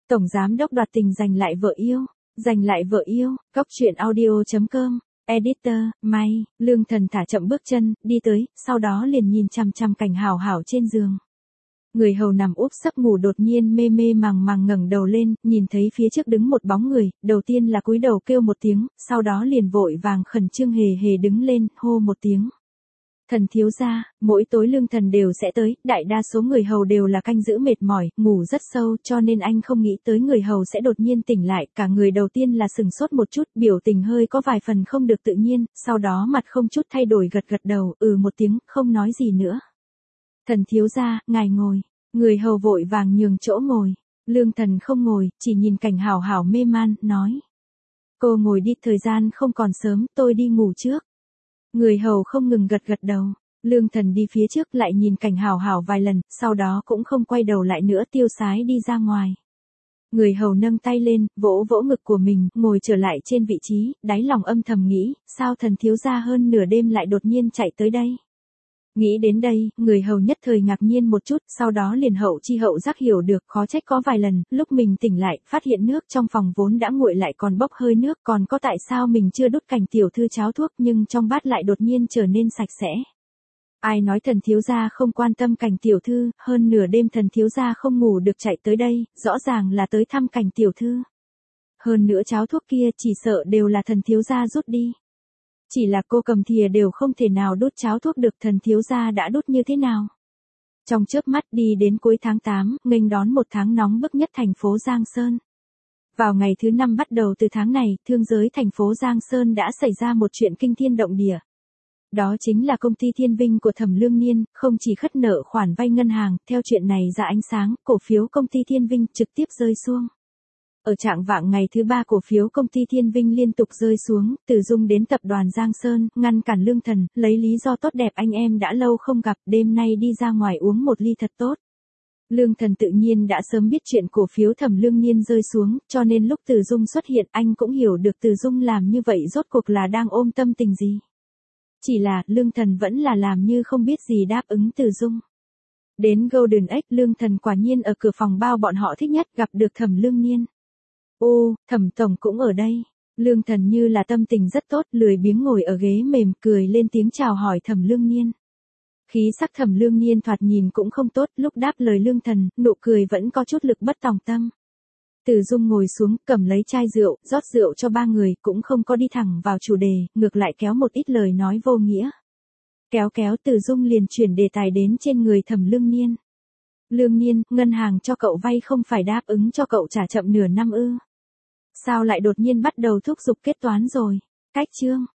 Tổng giám đốc đoạt tình giành lại vợ yêu. Giành lại vợ yêu, Cóc truyện audio.com, editor, May, Lương Thần thả chậm bước chân, đi tới, sau đó liền nhìn chằm chằm Cảnh Hảo Hảo trên giường. Người hầu nằm úp sấp ngủ đột nhiên mê mê màng màng ngẩng đầu lên, nhìn thấy phía trước đứng một bóng người, đầu tiên là cúi đầu kêu một tiếng, sau đó liền vội vàng khẩn trương hề hề đứng lên, hô một tiếng. Thần thiếu gia, mỗi tối Lương Thần đều sẽ tới, đại đa số người hầu đều là canh giữ mệt mỏi, ngủ rất sâu, cho nên anh không nghĩ tới người hầu sẽ đột nhiên tỉnh lại, cả người đầu tiên là sừng sốt một chút, biểu tình hơi có vài phần không được tự nhiên, sau đó mặt không chút thay đổi gật gật đầu, một tiếng, không nói gì nữa. Thần thiếu gia, ngài ngồi. Người hầu vội vàng nhường chỗ ngồi. Lương Thần không ngồi, chỉ nhìn Cảnh Hảo Hảo mê man, nói. Cô ngồi đi, thời gian không còn sớm, tôi đi ngủ trước. Người hầu không ngừng gật gật đầu. Lương Thần đi phía trước lại nhìn Cảnh Hảo Hảo vài lần, sau đó cũng không quay đầu lại nữa, tiêu sái đi ra ngoài. Người hầu nâng tay lên, vỗ vỗ ngực của mình, ngồi trở lại trên vị trí, đáy lòng âm thầm nghĩ, sao thần thiếu gia hơn nửa đêm lại đột nhiên chạy tới đây. Nghĩ đến đây, người hầu nhất thời ngạc nhiên một chút, sau đó liền hậu chi hậu giác hiểu được, khó trách có vài lần, lúc mình tỉnh lại, phát hiện nước trong phòng vốn đã nguội lại còn bốc hơi nước, còn có tại sao mình chưa đút Cảnh tiểu thư cháo thuốc nhưng trong bát lại đột nhiên trở nên sạch sẽ. Ai nói thần thiếu gia không quan tâm Cảnh tiểu thư, hơn nửa đêm thần thiếu gia không ngủ được chạy tới đây, rõ ràng là tới thăm Cảnh tiểu thư. Hơn nữa cháo thuốc kia chỉ sợ đều là thần thiếu gia rút đi. Chỉ là cô cầm thìa đều không thể nào đút cháo thuốc được, thần thiếu gia đã đút như thế nào. Trong chớp mắt đi đến cuối tháng 8, nghênh đón một tháng nóng bức nhất thành phố Giang Sơn. Vào ngày thứ 5 bắt đầu từ tháng này, thương giới thành phố Giang Sơn đã xảy ra một chuyện kinh thiên động địa. Đó chính là công ty Thiên Vinh của Thẩm Lương Niên, không chỉ khất nợ khoản vay ngân hàng, theo chuyện này ra ánh sáng, cổ phiếu công ty Thiên Vinh trực tiếp rơi xuống. Ở trạng vạng ngày thứ 3 cổ phiếu công ty Thiên Vinh liên tục rơi xuống, Từ Dung đến tập đoàn Giang Sơn, ngăn cản Lương Thần, lấy lý do tốt đẹp anh em đã lâu không gặp, đêm nay đi ra ngoài uống một ly thật tốt. Lương Thần tự nhiên đã sớm biết chuyện cổ phiếu Thẩm Lương Niên rơi xuống, cho nên lúc Từ Dung xuất hiện anh cũng hiểu được Từ Dung làm như vậy rốt cuộc là đang ôm tâm tình gì. Chỉ là, Lương Thần vẫn là làm như không biết gì đáp ứng Từ Dung. Đến Golden X, Lương Thần quả nhiên ở cửa phòng bao bọn họ thích nhất gặp được Thẩm Lương Niên. Ô, Thẩm tổng cũng ở đây. Lương Thần như là tâm tình rất tốt, lười biếng ngồi ở ghế mềm, cười lên tiếng chào hỏi Thẩm Lương Niên. Khí sắc Thẩm Lương Niên thoạt nhìn cũng không tốt, lúc đáp lời Lương Thần, nụ cười vẫn có chút lực bất tòng tâm. Từ Dung ngồi xuống, cầm lấy chai rượu, rót rượu cho ba người, cũng không có đi thẳng vào chủ đề, ngược lại kéo một ít lời nói vô nghĩa. Kéo Từ Dung liền chuyển đề tài đến trên người Thẩm Lương Niên. Lương Niên, ngân hàng cho cậu vay không phải đáp ứng cho cậu trả chậm nửa năm ư? Sao lại đột nhiên bắt đầu thúc giục kết toán rồi? Cách chương.